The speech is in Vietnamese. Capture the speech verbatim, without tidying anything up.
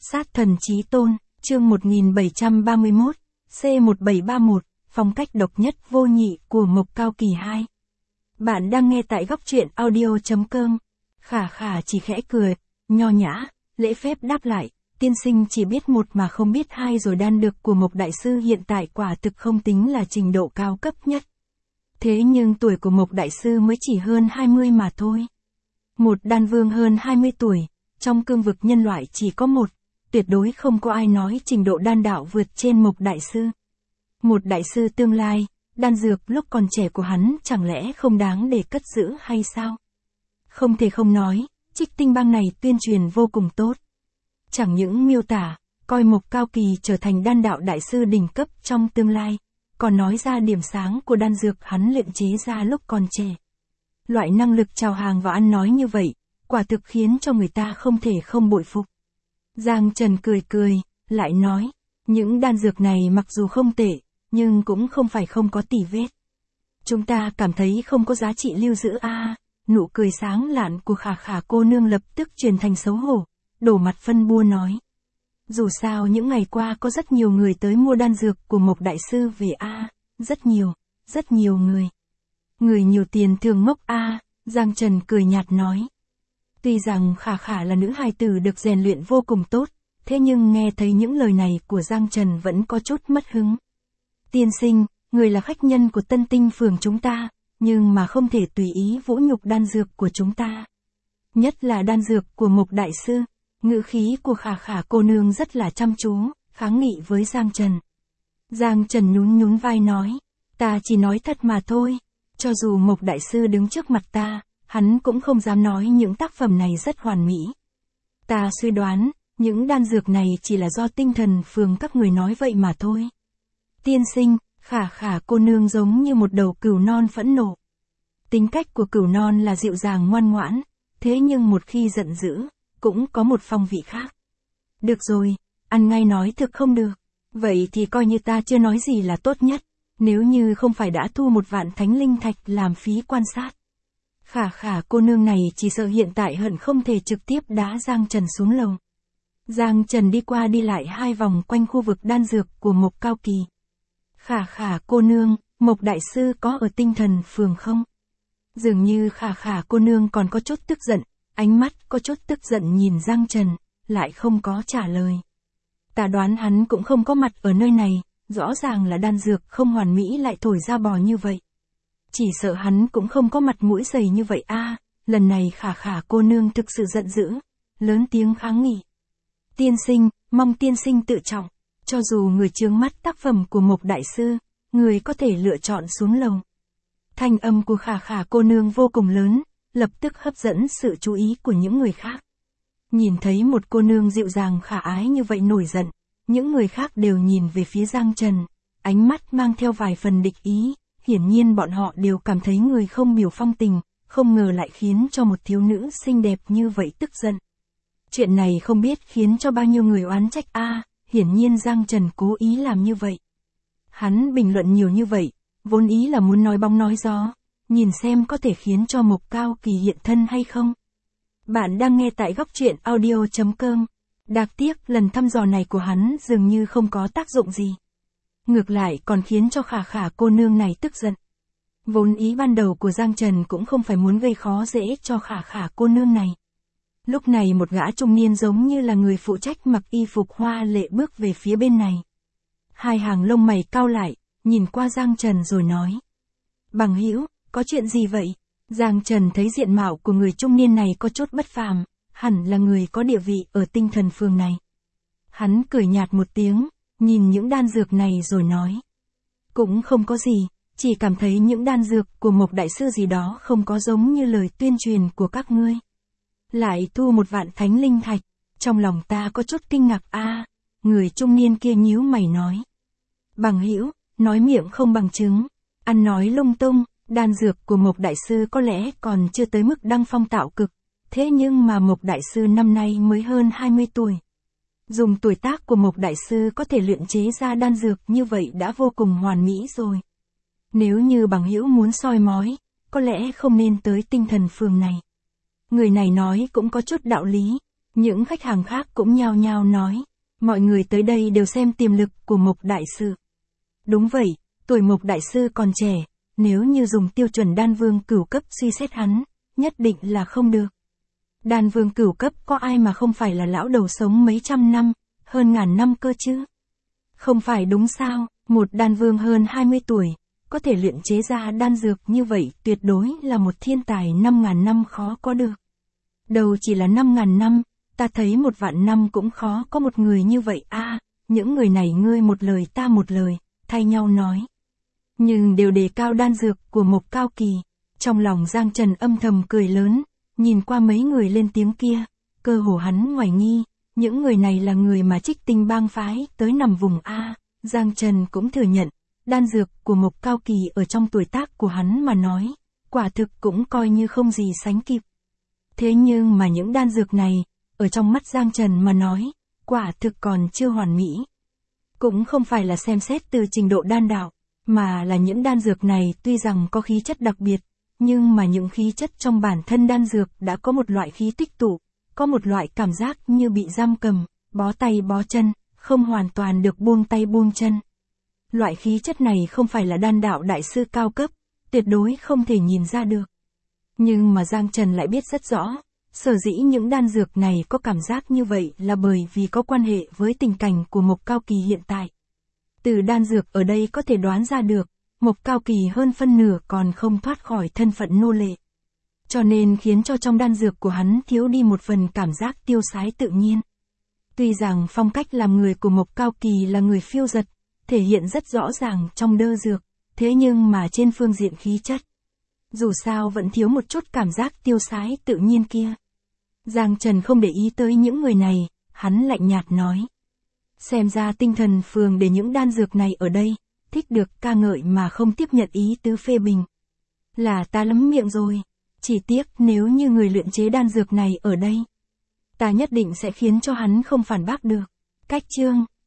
Sát thần chí tôn, chương một nghìn bảy trăm ba mươi mốt, C một bảy ba mốt, phong cách độc nhất vô nhị của Mộc Cao Kỳ hai. Bạn đang nghe tại góc truyện audio chấm com. Khả khả chỉ khẽ cười, nho nhã, lễ phép đáp lại, tiên sinh chỉ biết một mà không biết hai rồi. Đan dược của Mộc Đại Sư hiện tại quả thực không tính là trình độ cao cấp nhất. Thế nhưng tuổi của Mộc Đại Sư mới chỉ hơn hai mươi mà thôi. Một đan vương hơn hai mươi tuổi, trong cương vực nhân loại chỉ có một, tuyệt đối không có ai nói trình độ đan đạo vượt trên Mộc Đại Sư. Một đại sư tương lai, đan dược lúc còn trẻ của hắn chẳng lẽ không đáng để cất giữ hay sao? Không thể không nói, Trích Tinh Bang này tuyên truyền vô cùng tốt. Chẳng những miêu tả, coi Mộc Cao Kỳ trở thành đan đạo đại sư đỉnh cấp trong tương lai, còn nói ra điểm sáng của đan dược hắn luyện chế ra lúc còn trẻ. Loại năng lực chào hàng và ăn nói như vậy, quả thực khiến cho người ta không thể không bội phục. Giang Trần cười cười, lại nói, những đan dược này mặc dù không tệ, nhưng cũng không phải không có tỉ vết. Chúng ta cảm thấy không có giá trị lưu giữ a. À, nụ cười sáng lạn của Khả Khả cô nương lập tức chuyển thành xấu hổ, đổ mặt phân bua nói. Dù sao những ngày qua có rất nhiều người tới mua đan dược của Mộc Đại Sư về a, à, rất nhiều, rất nhiều người. Người nhiều tiền thường mốc a, à, Giang Trần cười nhạt nói. Tuy rằng Khả Khả là nữ hài tử được rèn luyện vô cùng tốt, thế nhưng nghe thấy những lời này của Giang Trần vẫn có chút mất hứng. Tiên sinh, người là khách nhân của Tân Tinh phường chúng ta, nhưng mà không thể tùy ý vũ nhục đan dược của chúng ta. Nhất là đan dược của Mộc Đại Sư, ngữ khí của Khả Khả cô nương rất là chăm chú, kháng nghị với Giang Trần. Giang Trần nhún nhún vai nói, ta chỉ nói thật mà thôi, cho dù Mộc Đại Sư đứng trước mặt ta, hắn cũng không dám nói những tác phẩm này rất hoàn mỹ. Ta suy đoán, những đan dược này chỉ là do tinh thần phường các người nói vậy mà thôi. Tiên sinh, Khả Khả cô nương giống như một đầu cừu non phẫn nộ. Tính cách của cừu non là dịu dàng ngoan ngoãn, thế nhưng một khi giận dữ, cũng có một phong vị khác. Được rồi, ăn ngay nói thực không được. Vậy thì coi như ta chưa nói gì là tốt nhất, nếu như không phải đã thu một vạn thánh linh thạch làm phí quan sát. Khả Khả cô nương này chỉ sợ hiện tại hận không thể trực tiếp đá Giang Trần xuống lầu. Giang Trần đi qua đi lại hai vòng quanh khu vực đan dược của Mộc Cao Kỳ. Khả Khả cô nương, Mộc Đại Sư có ở tinh thần phường không? Dường như Khả Khả cô nương còn có chút tức giận, ánh mắt có chút tức giận nhìn Giang Trần, lại không có trả lời. Ta đoán hắn cũng không có mặt ở nơi này, rõ ràng là đan dược không hoàn mỹ lại thổi ra bò như vậy. Chỉ sợ hắn cũng không có mặt mũi dày như vậy a. À, lần này Khả Khả cô nương thực sự giận dữ, lớn tiếng kháng nghị. Tiên sinh, mong tiên sinh tự trọng, cho dù người chướng mắt tác phẩm của Mộc Đại Sư, người có thể lựa chọn xuống lầu. Thanh âm của Khả Khả cô nương vô cùng lớn, lập tức hấp dẫn sự chú ý của những người khác. Nhìn thấy một cô nương dịu dàng khả ái như vậy nổi giận, những người khác đều nhìn về phía Giang Trần, ánh mắt mang theo vài phần địch ý, hiển nhiên bọn họ đều cảm thấy người không biểu phong tình, không ngờ lại khiến cho một thiếu nữ xinh đẹp như vậy tức giận. Chuyện này không biết khiến cho bao nhiêu người oán trách a, à, hiển nhiên Giang Trần cố ý làm như vậy. Hắn bình luận nhiều như vậy, vốn ý là muốn nói bóng nói gió, nhìn xem có thể khiến cho Mộc Cao Kỳ hiện thân hay không. Bạn đang nghe tại góc truyện audio chấm com. Đáng tiếc lần thăm dò này của hắn dường như không có tác dụng gì. Ngược lại còn khiến cho Khả Khả cô nương này tức giận. Vốn ý ban đầu của Giang Trần cũng không phải muốn gây khó dễ cho Khả Khả cô nương này. Lúc này một gã trung niên giống như là người phụ trách mặc y phục hoa lệ bước về phía bên này. Hai hàng lông mày cau lại, nhìn qua Giang Trần rồi nói. Bằng hữu, có chuyện gì vậy? Giang Trần thấy diện mạo của người trung niên này có chút bất phàm, hẳn là người có địa vị ở tinh thần phường này. Hắn cười nhạt một tiếng, nhìn những đan dược này rồi nói. Cũng không có gì, chỉ cảm thấy những đan dược của Mộc Đại Sư gì đó không có giống như lời tuyên truyền của các ngươi. Lại thu một vạn thánh linh thạch, trong lòng ta có chút kinh ngạc a. À, người trung niên kia nhíu mày nói. Bằng hữu, nói miệng không bằng chứng, ăn nói lung tung, đan dược của Mộc Đại Sư có lẽ còn chưa tới mức đăng phong tạo cực, thế nhưng mà Mộc Đại Sư năm nay mới hơn hai mươi tuổi. Dùng tuổi tác của Mộc Đại Sư có thể luyện chế ra đan dược như vậy đã vô cùng hoàn mỹ rồi. Nếu như bằng hữu muốn soi mói, có lẽ không nên tới tinh thần phường này. Người này nói cũng có chút đạo lý, Những khách hàng khác cũng nhao nhao nói, mọi người tới đây đều xem tiềm lực của Mộc Đại Sư. Đúng vậy, tuổi Mộc Đại Sư còn trẻ, nếu như dùng tiêu chuẩn đan vương cửu cấp suy xét hắn, nhất định là không được. Đan vương cửu cấp có ai mà không phải là lão đầu sống mấy trăm năm, hơn ngàn năm cơ chứ? Không phải đúng sao, một đan vương hơn hai mươi tuổi, có thể luyện chế ra đan dược như vậy tuyệt đối là một thiên tài năm ngàn năm khó có được. Đầu chỉ là năm ngàn năm, ta thấy một vạn năm cũng khó có một người như vậy a. À, những người này ngươi một lời ta một lời, thay nhau nói. Nhưng đều đề cao đan dược của Mộc Cao Kỳ. Trong lòng Giang Trần âm thầm cười lớn, nhìn qua mấy người lên tiếng kia, cơ hồ hắn hoài nghi, những người này là người mà Trích Tinh bang phái tới nằm vùng A. Giang Trần cũng thừa nhận, đan dược của Mộc Cao Kỳ ở trong tuổi tác của hắn mà nói, quả thực cũng coi như không gì sánh kịp. Thế nhưng mà những đan dược này, ở trong mắt Giang Trần mà nói, quả thực còn chưa hoàn mỹ. Cũng không phải là xem xét từ trình độ đan đạo, mà là những đan dược này tuy rằng có khí chất đặc biệt, nhưng mà những khí chất trong bản thân đan dược đã có một loại khí tích tụ, có một loại cảm giác như bị giam cầm, bó tay bó chân, không hoàn toàn được buông tay buông chân. Loại khí chất này không phải là đan đạo đại sư cao cấp, tuyệt đối không thể nhìn ra được. Nhưng mà Giang Trần lại biết rất rõ, sở dĩ những đan dược này có cảm giác như vậy là bởi vì có quan hệ với tình cảnh của Mộc Cao Kỳ hiện tại. Từ đan dược ở đây có thể đoán ra được, Mộc Cao Kỳ hơn phân nửa còn không thoát khỏi thân phận nô lệ. Cho nên khiến cho trong đan dược của hắn thiếu đi một phần cảm giác tiêu sái tự nhiên. Tuy rằng phong cách làm người của Mộc Cao Kỳ là người phiêu dật, thể hiện rất rõ ràng trong đơ dược, thế nhưng mà trên phương diện khí chất, dù sao vẫn thiếu một chút cảm giác tiêu sái tự nhiên kia. Giang Trần không để ý tới những người này, hắn lạnh nhạt nói. Xem ra tinh thần phường để những đan dược này ở đây, thích được ca ngợi mà không tiếp nhận ý tứ phê bình. Là ta lắm miệng rồi, chỉ tiếc nếu như người luyện chế đan dược này ở đây, ta nhất định sẽ khiến cho hắn không phản bác được. Cách chương